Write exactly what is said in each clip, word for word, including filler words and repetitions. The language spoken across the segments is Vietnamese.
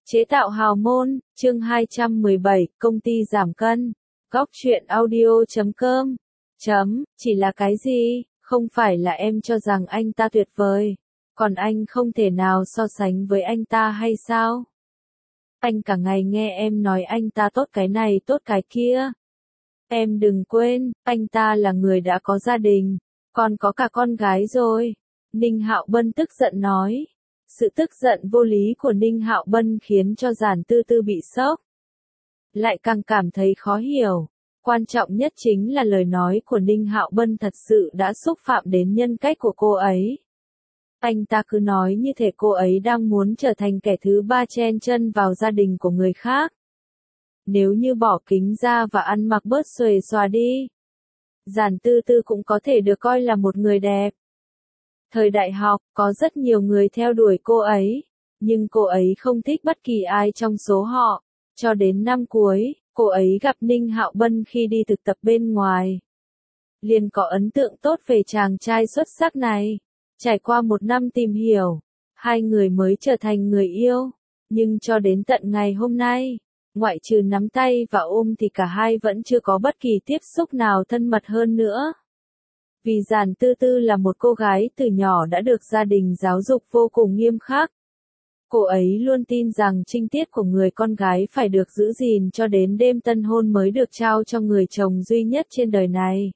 Chế tạo hào môn, chương hai trăm mười bảy, công ty giảm cân. Góc truyện audio chấm com. Chấm, chỉ là cái gì? Không phải là em cho rằng anh ta tuyệt vời, còn anh không thể nào so sánh với anh ta hay sao? Anh cả ngày nghe em nói anh ta tốt cái này tốt cái kia. Em đừng quên, anh ta là người đã có gia đình, còn có cả con gái rồi. Ninh Hạo Bân tức giận nói. Sự tức giận vô lý của Ninh Hạo Bân khiến cho Giản Tư Tư bị sốc. Lại càng cảm thấy khó hiểu. Quan trọng nhất chính là lời nói của Ninh Hạo Bân thật sự đã xúc phạm đến nhân cách của cô ấy. Anh ta cứ nói như thể cô ấy đang muốn trở thành kẻ thứ ba chen chân vào gia đình của người khác. Nếu như bỏ kính ra và ăn mặc bớt xuề xòa đi, Giản Tư Tư cũng có thể được coi là một người đẹp. Thời đại học, có rất nhiều người theo đuổi cô ấy, nhưng cô ấy không thích bất kỳ ai trong số họ. Cho đến năm cuối, cô ấy gặp Ninh Hạo Bân khi đi thực tập bên ngoài. Liền có ấn tượng tốt về chàng trai xuất sắc này. Trải qua một năm tìm hiểu, hai người mới trở thành người yêu. Nhưng cho đến tận ngày hôm nay, ngoại trừ nắm tay và ôm thì cả hai vẫn chưa có bất kỳ tiếp xúc nào thân mật hơn nữa. Vì Giản Tư Tư là một cô gái từ nhỏ đã được gia đình giáo dục vô cùng nghiêm khắc. Cô ấy luôn tin rằng trinh tiết của người con gái phải được giữ gìn cho đến đêm tân hôn mới được trao cho người chồng duy nhất trên đời này.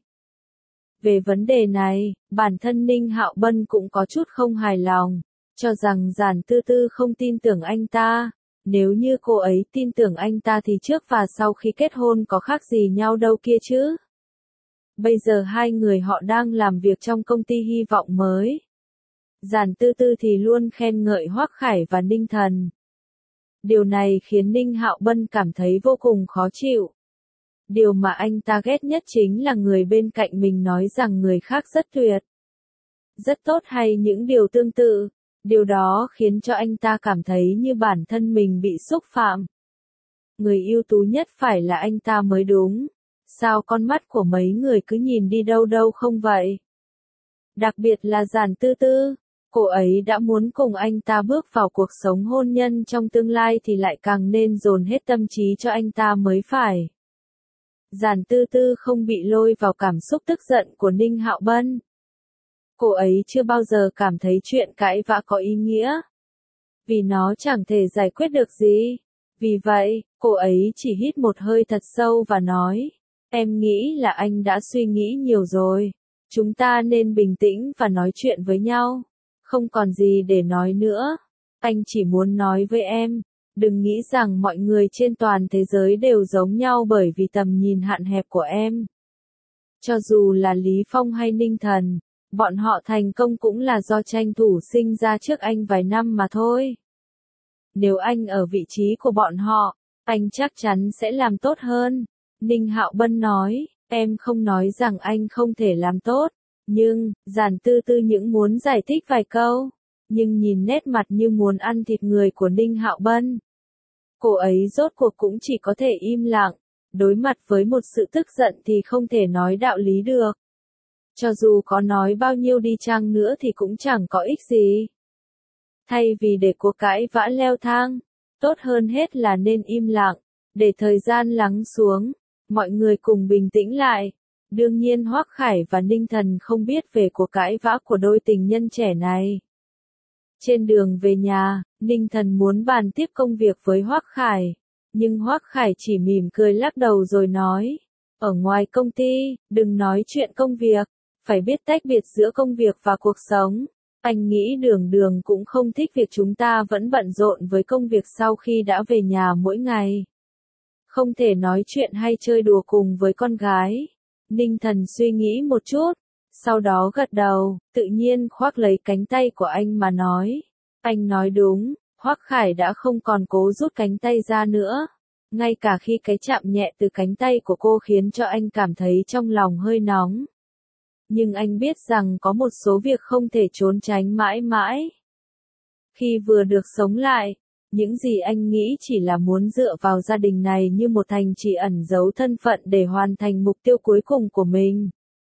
Về vấn đề này, bản thân Ninh Hạo Bân cũng có chút không hài lòng, cho rằng Giản Tư Tư không tin tưởng anh ta. Nếu như cô ấy tin tưởng anh ta thì trước và sau khi kết hôn có khác gì nhau đâu kia chứ. Bây giờ hai người họ đang làm việc trong công ty hy vọng mới. Giản Tư Tư thì luôn khen ngợi Hoắc Khải và Ninh Thần. Điều này khiến Ninh Hạo Bân cảm thấy vô cùng khó chịu. Điều mà anh ta ghét nhất chính là người bên cạnh mình nói rằng người khác rất tuyệt, rất tốt hay những điều tương tự. Điều đó khiến cho anh ta cảm thấy như bản thân mình bị xúc phạm. Người ưu tú nhất phải là anh ta mới đúng. Sao con mắt của mấy người cứ nhìn đi đâu đâu không vậy? Đặc biệt là Giản Tư Tư, cô ấy đã muốn cùng anh ta bước vào cuộc sống hôn nhân trong tương lai thì lại càng nên dồn hết tâm trí cho anh ta mới phải. Giản Tư Tư không bị lôi vào cảm xúc tức giận của Ninh Hạo Bân. Cô ấy chưa bao giờ cảm thấy chuyện cãi vã có ý nghĩa, vì nó chẳng thể giải quyết được gì. Vì vậy, cô ấy chỉ hít một hơi thật sâu và nói. Em nghĩ là anh đã suy nghĩ nhiều rồi. Chúng ta nên bình tĩnh và nói chuyện với nhau. Không còn gì để nói nữa. Anh chỉ muốn nói với em, đừng nghĩ rằng mọi người trên toàn thế giới đều giống nhau bởi vì tầm nhìn hạn hẹp của em. Cho dù là Lý Phong hay Ninh Thần, bọn họ thành công cũng là do tranh thủ sinh ra trước anh vài năm mà thôi. Nếu anh ở vị trí của bọn họ, anh chắc chắn sẽ làm tốt hơn. Ninh Hạo Bân nói, em không nói rằng anh không thể làm tốt, nhưng, Giản Tư Tư những muốn giải thích vài câu, nhưng nhìn nét mặt như muốn ăn thịt người của Ninh Hạo Bân. Cô ấy rốt cuộc cũng chỉ có thể im lặng, đối mặt với một sự tức giận thì không thể nói đạo lý được. Cho dù có nói bao nhiêu đi chăng nữa thì cũng chẳng có ích gì. Thay vì để cuộc cãi vã leo thang, tốt hơn hết là nên im lặng, để thời gian lắng xuống. Mọi người cùng bình tĩnh lại. Đương nhiên Hoắc Khải và Ninh Thần không biết về cuộc cãi vã của đôi tình nhân trẻ này. Trên đường về nhà, Ninh Thần muốn bàn tiếp công việc với Hoắc Khải, nhưng Hoắc Khải chỉ mỉm cười lắc đầu rồi nói, ở ngoài công ty, đừng nói chuyện công việc, phải biết tách biệt giữa công việc và cuộc sống. Anh nghĩ Đường Đường cũng không thích việc chúng ta vẫn bận rộn với công việc sau khi đã về nhà mỗi ngày. Không thể nói chuyện hay chơi đùa cùng với con gái. Ninh Thần suy nghĩ một chút, sau đó gật đầu, tự nhiên khoác lấy cánh tay của anh mà nói. Anh nói đúng, Hoắc Khải đã không còn cố rút cánh tay ra nữa. Ngay cả khi cái chạm nhẹ từ cánh tay của cô khiến cho anh cảm thấy trong lòng hơi nóng. Nhưng anh biết rằng có một số việc không thể trốn tránh mãi mãi. Khi vừa được sống lại, những gì anh nghĩ chỉ là muốn dựa vào gia đình này như một thành trì ẩn giấu thân phận để hoàn thành mục tiêu cuối cùng của mình.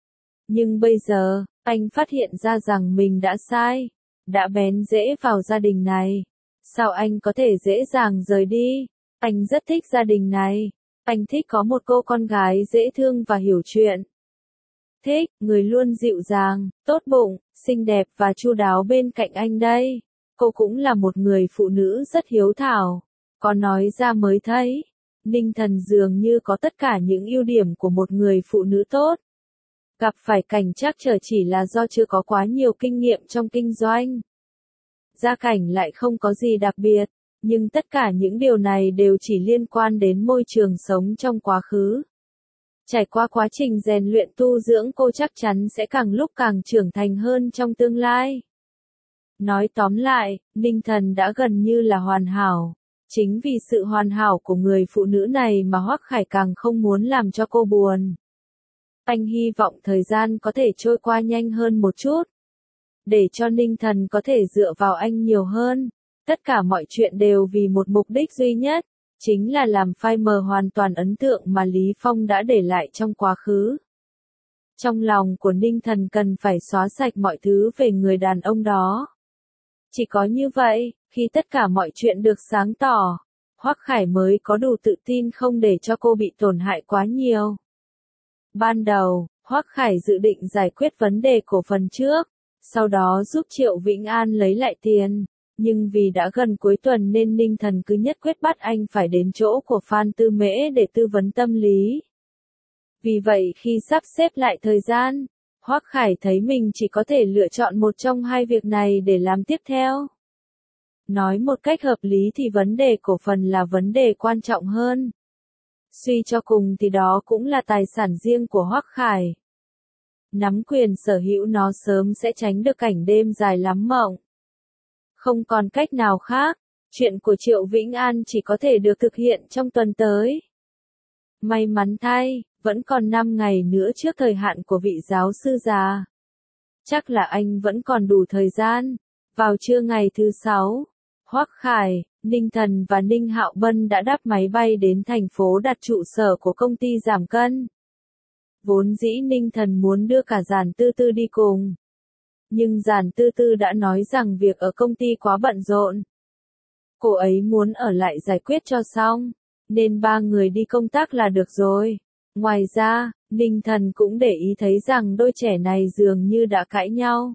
Nhưng bây giờ, anh phát hiện ra rằng mình đã sai, đã bén rễ vào gia đình này. Sao anh có thể dễ dàng rời đi? Anh rất thích gia đình này. Anh thích có một cô con gái dễ thương và hiểu chuyện. Thích, người luôn dịu dàng, tốt bụng, xinh đẹp và chu đáo bên cạnh anh đây. Cô cũng là một người phụ nữ rất hiếu thảo. Có nói ra mới thấy. Ninh Thần dường như có tất cả những ưu điểm của một người phụ nữ tốt. Gặp phải cảnh trắc trở chỉ là do chưa có quá nhiều kinh nghiệm trong kinh doanh. Gia cảnh lại không có gì đặc biệt, nhưng tất cả những điều này đều chỉ liên quan đến môi trường sống trong quá khứ. Trải qua quá trình rèn luyện tu dưỡng, cô chắc chắn sẽ càng lúc càng trưởng thành hơn trong tương lai. Nói tóm lại, Ninh Thần đã gần như là hoàn hảo. Chính vì sự hoàn hảo của người phụ nữ này mà Hoắc Khải càng không muốn làm cho cô buồn. Anh hy vọng thời gian có thể trôi qua nhanh hơn một chút. Để cho Ninh Thần có thể dựa vào anh nhiều hơn. Tất cả mọi chuyện đều vì một mục đích duy nhất. Chính là làm phai mờ hoàn toàn ấn tượng mà Lý Phong đã để lại trong quá khứ. Trong lòng của Ninh Thần cần phải xóa sạch mọi thứ về người đàn ông đó. Chỉ có như vậy, khi tất cả mọi chuyện được sáng tỏ, Hoắc Khải mới có đủ tự tin không để cho cô bị tổn hại quá nhiều. Ban đầu, Hoắc Khải dự định giải quyết vấn đề cổ phần trước, sau đó giúp Triệu Vĩnh An lấy lại tiền. Nhưng vì đã gần cuối tuần nên Ninh Thần cứ nhất quyết bắt anh phải đến chỗ của Phan Tư Mễ để tư vấn tâm lý. Vì vậy khi sắp xếp lại thời gian, Hoắc Khải thấy mình chỉ có thể lựa chọn một trong hai việc này để làm tiếp theo. Nói một cách hợp lý thì vấn đề cổ phần là vấn đề quan trọng hơn. Suy cho cùng thì đó cũng là tài sản riêng của Hoắc Khải. Nắm quyền sở hữu nó sớm sẽ tránh được cảnh đêm dài lắm mộng. Không còn cách nào khác, chuyện của Triệu Vĩnh An chỉ có thể được thực hiện trong tuần tới. May mắn thay, vẫn còn năm ngày nữa trước thời hạn của vị giáo sư già. Chắc là anh vẫn còn đủ thời gian. Vào trưa ngày thứ sáu, Hoắc Khải, Ninh Thần và Ninh Hạo Bân đã đáp máy bay đến thành phố đặt trụ sở của công ty giảm cân. Vốn dĩ Ninh Thần muốn đưa cả Giản Tư Tư đi cùng. Nhưng Giản Tư Tư đã nói rằng việc ở công ty quá bận rộn. Cô ấy muốn ở lại giải quyết cho xong, nên ba người đi công tác là được rồi. Ngoài ra, Ninh Thần cũng để ý thấy rằng đôi trẻ này dường như đã cãi nhau.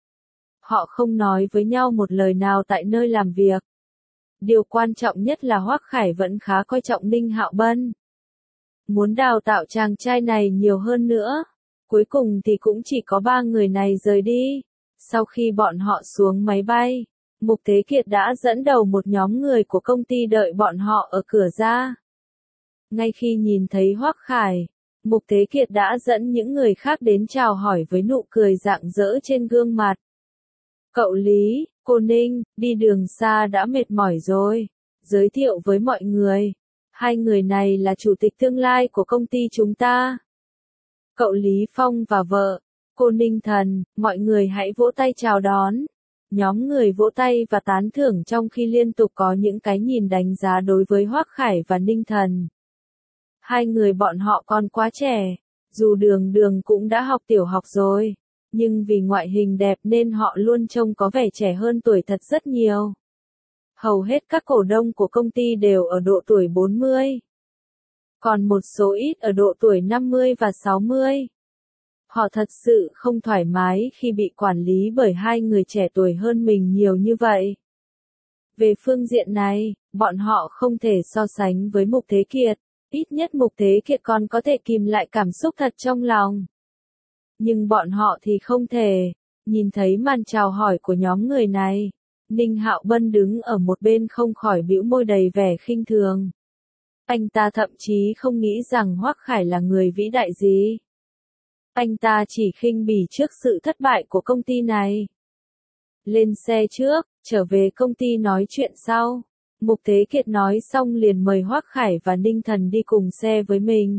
Họ không nói với nhau một lời nào tại nơi làm việc. Điều quan trọng nhất là Hoắc Khải vẫn khá coi trọng Ninh Hạo Bân. Muốn đào tạo chàng trai này nhiều hơn nữa. Cuối cùng thì cũng chỉ có ba người này rời đi. Sau khi bọn họ xuống máy bay, Mục Thế Kiệt đã dẫn đầu một nhóm người của công ty đợi bọn họ ở cửa ra. Ngay khi nhìn thấy Hoắc Khải, Mục Thế Kiệt đã dẫn những người khác đến chào hỏi với nụ cười rạng rỡ trên gương mặt. Cậu Lý, cô Ninh, đi đường xa đã mệt mỏi rồi. Giới thiệu với mọi người. Hai người này là chủ tịch tương lai của công ty chúng ta. Cậu Lý Phong và vợ, cô Ninh Thần, mọi người hãy vỗ tay chào đón. Nhóm người vỗ tay và tán thưởng trong khi liên tục có những cái nhìn đánh giá đối với Hoắc Khải và Ninh Thần. Hai người bọn họ còn quá trẻ, dù Đường Đường cũng đã học tiểu học rồi, nhưng vì ngoại hình đẹp nên họ luôn trông có vẻ trẻ hơn tuổi thật rất nhiều. Hầu hết các cổ đông của công ty đều ở độ tuổi bốn mươi. Còn một số ít ở độ tuổi năm mươi và sáu mươi. Họ thật sự không thoải mái khi bị quản lý bởi hai người trẻ tuổi hơn mình nhiều như vậy. Về phương diện này, bọn họ không thể so sánh với Mục Thế Kiệt, ít nhất Mục Thế Kiệt còn có thể kìm lại cảm xúc thật trong lòng. Nhưng bọn họ thì không thể. Nhìn thấy màn chào hỏi của nhóm người này, Ninh Hạo Bân đứng ở một bên không khỏi bĩu môi đầy vẻ khinh thường. Anh ta thậm chí không nghĩ rằng Hoắc Khải là người vĩ đại gì. Anh ta chỉ khinh bỉ trước sự thất bại của công ty này. Lên xe trước, trở về công ty nói chuyện sau. Mục Thế Kiệt nói xong liền mời Hoắc Khải và Ninh Thần đi cùng xe với mình.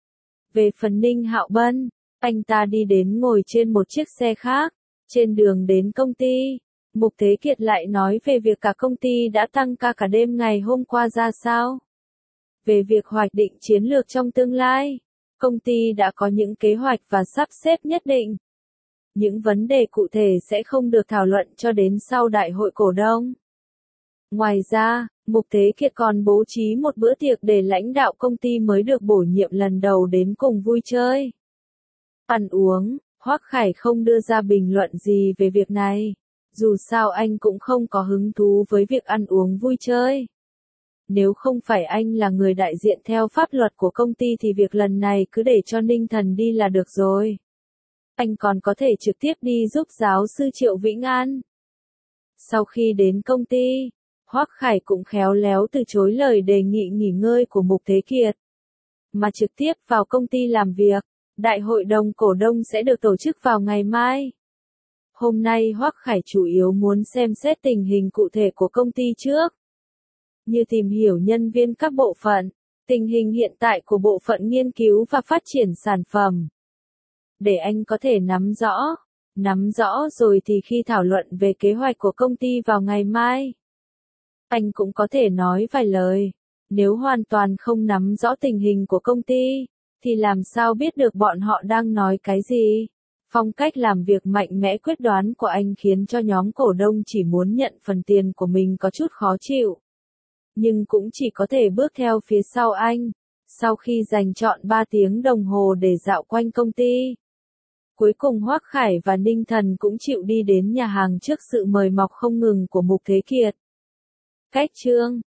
Về phần Ninh Hạo Bân, anh ta đi đến ngồi trên một chiếc xe khác. Trên đường đến công ty, Mục Thế Kiệt lại nói về việc cả công ty đã tăng ca cả đêm ngày hôm qua ra sao. Về việc hoạch định chiến lược trong tương lai, công ty đã có những kế hoạch và sắp xếp nhất định. Những vấn đề cụ thể sẽ không được thảo luận cho đến sau đại hội cổ đông. Ngoài ra, Mục Thế Kiệt còn bố trí một bữa tiệc để lãnh đạo công ty mới được bổ nhiệm lần đầu đến cùng vui chơi. Ăn uống, Hoắc Khải không đưa ra bình luận gì về việc này. Dù sao anh cũng không có hứng thú với việc ăn uống vui chơi. Nếu không phải anh là người đại diện theo pháp luật của công ty thì việc lần này cứ để cho Ninh Thần đi là được rồi. Anh còn có thể trực tiếp đi giúp giáo sư Triệu Vĩnh An. Sau khi đến công ty, Hoắc Khải cũng khéo léo từ chối lời đề nghị nghỉ ngơi của Mục Thế Kiệt, mà trực tiếp vào công ty làm việc. Đại hội đồng cổ đông sẽ được tổ chức vào ngày mai. Hôm nay Hoắc Khải chủ yếu muốn xem xét tình hình cụ thể của công ty trước, như tìm hiểu nhân viên các bộ phận, tình hình hiện tại của bộ phận nghiên cứu và phát triển sản phẩm, để anh có thể nắm rõ. Nắm rõ rồi thì khi thảo luận về kế hoạch của công ty vào ngày mai, anh cũng có thể nói vài lời. Nếu hoàn toàn không nắm rõ tình hình của công ty, thì làm sao biết được bọn họ đang nói cái gì? Phong cách làm việc mạnh mẽ quyết đoán của anh khiến cho nhóm cổ đông chỉ muốn nhận phần tiền của mình có chút khó chịu. Nhưng cũng chỉ có thể bước theo phía sau anh. Sau khi dành trọn ba tiếng đồng hồ để dạo quanh công ty, cuối cùng Hoắc Khải và Ninh Thần cũng chịu đi đến nhà hàng trước sự mời mọc không ngừng của Mục Thế Kiệt. Cách chương